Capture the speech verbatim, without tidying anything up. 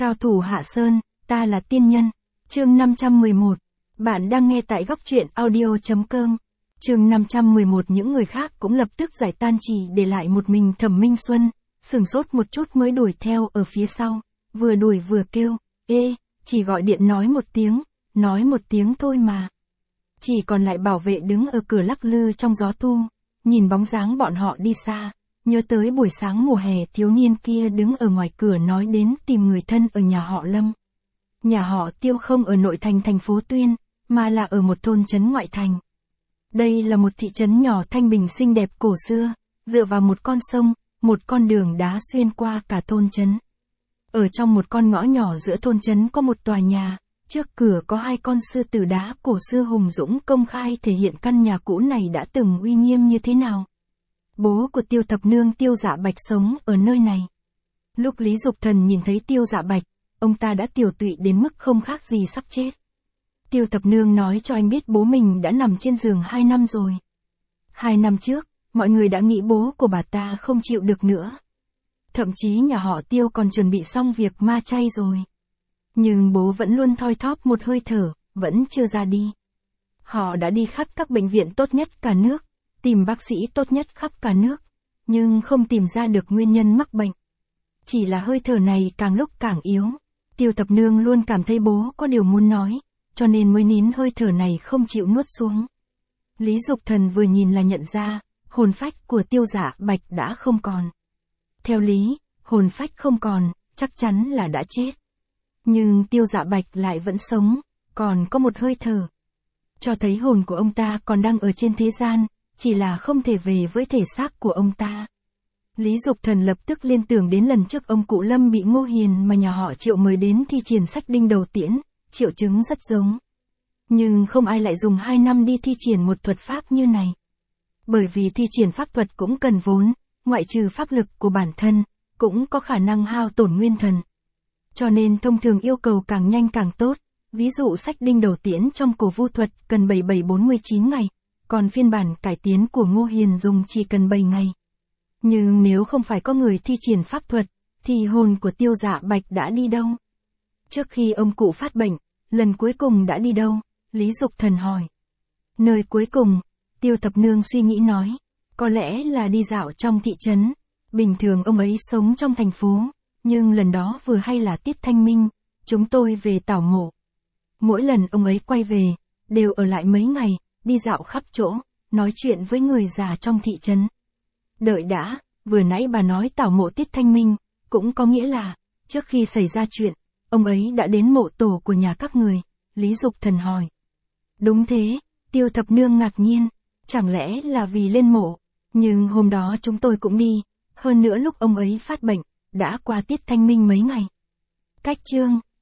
Cao thủ Hạ Sơn, ta là tiên nhân. Chương năm trăm mười một. Bạn đang nghe tại góc truyện audio chấm com. Chương năm trăm mười một. Những người khác cũng lập tức giải tan, chỉ để lại một mình Thẩm Minh Xuân, sửng sốt một chút mới đuổi theo ở phía sau, vừa đuổi vừa kêu, ê, chỉ gọi điện nói một tiếng, nói một tiếng thôi mà. Chỉ còn lại bảo vệ đứng ở cửa lắc lư trong gió thu, nhìn bóng dáng bọn họ đi xa, nhớ tới buổi sáng mùa hè thiếu niên kia đứng ở ngoài cửa nói đến tìm người thân ở nhà họ Lâm. Nhà họ Tiêu không ở nội thành thành phố Tuyên, mà là ở một thôn trấn ngoại thành. Đây là một thị trấn nhỏ thanh bình xinh đẹp cổ xưa, dựa vào một con sông, một con đường đá xuyên qua cả thôn trấn. Ở trong một con ngõ nhỏ giữa thôn trấn có một tòa nhà, trước cửa có hai con sư tử đá cổ xưa hùng dũng công khai thể hiện căn nhà cũ này đã từng uy nghiêm như thế nào. Bố của Tiêu Thập Nương Tiêu Dạ Bạch sống ở nơi này. Lúc Lý Dục Thần nhìn thấy Tiêu Dạ Bạch, ông ta đã tiều tụy đến mức không khác gì sắp chết. Tiêu Thập Nương nói cho anh biết bố mình đã nằm trên giường hai năm rồi. Hai năm trước, mọi người đã nghĩ bố của bà ta không chịu được nữa. Thậm chí nhà họ Tiêu còn chuẩn bị xong việc ma chay rồi. Nhưng bố vẫn luôn thoi thóp một hơi thở, vẫn chưa ra đi. Họ đã đi khắp các bệnh viện tốt nhất cả nước, tìm bác sĩ tốt nhất khắp cả nước, nhưng không tìm ra được nguyên nhân mắc bệnh. Chỉ là hơi thở này càng lúc càng yếu. Tiêu Thập Nương luôn cảm thấy bố có điều muốn nói, cho nên mới nín hơi thở này không chịu nuốt xuống. Lý Dục Thần vừa nhìn là nhận ra, hồn phách của Tiêu Dạ Bạch đã không còn. Theo lý, hồn phách không còn, chắc chắn là đã chết. Nhưng Tiêu Dạ Bạch lại vẫn sống, còn có một hơi thở. Cho thấy hồn của ông ta còn đang ở trên thế gian, chỉ là không thể về với thể xác của ông ta. Lý Dục Thần lập tức liên tưởng đến lần trước ông cụ Lâm bị Ngô Hiền mà nhà họ Triệu mời đến thi triển sách đinh đầu tiễn, triệu chứng rất giống. Nhưng không ai lại dùng hai năm đi thi triển một thuật pháp như này. Bởi vì thi triển pháp thuật cũng cần vốn, ngoại trừ pháp lực của bản thân, cũng có khả năng hao tổn nguyên thần. Cho nên thông thường yêu cầu càng nhanh càng tốt, ví dụ sách đinh đầu tiễn trong cổ vu thuật cần bảy bảy bốn mươi chín ngày, còn phiên bản cải tiến của Ngô Hiền dùng chỉ cần bảy ngày. Nhưng nếu không phải có người thi triển pháp thuật, thì hồn của Tiêu Dạ Bạch đã đi đâu? Trước khi ông cụ phát bệnh, lần cuối cùng đã đi đâu? Lý Dục Thần hỏi. Nơi cuối cùng, Tiêu Thập Nương suy nghĩ nói, có lẽ là đi dạo trong thị trấn. Bình thường ông ấy sống trong thành phố, nhưng lần đó vừa hay là tiết thanh minh, chúng tôi về tảo mộ. Mỗi lần ông ấy quay về, đều ở lại mấy ngày, đi dạo khắp chỗ, nói chuyện với người già trong thị trấn. Đợi đã, vừa nãy bà nói tảo mộ tiết thanh minh, cũng có nghĩa là, trước khi xảy ra chuyện, ông ấy đã đến mộ tổ của nhà các người. Lý Dục Thần hỏi. Đúng thế, Tiêu Thập Nương ngạc nhiên, chẳng lẽ là vì lên mộ, nhưng hôm đó chúng tôi cũng đi, hơn nữa lúc ông ấy phát bệnh, đã qua tiết thanh minh mấy ngày. Cách chương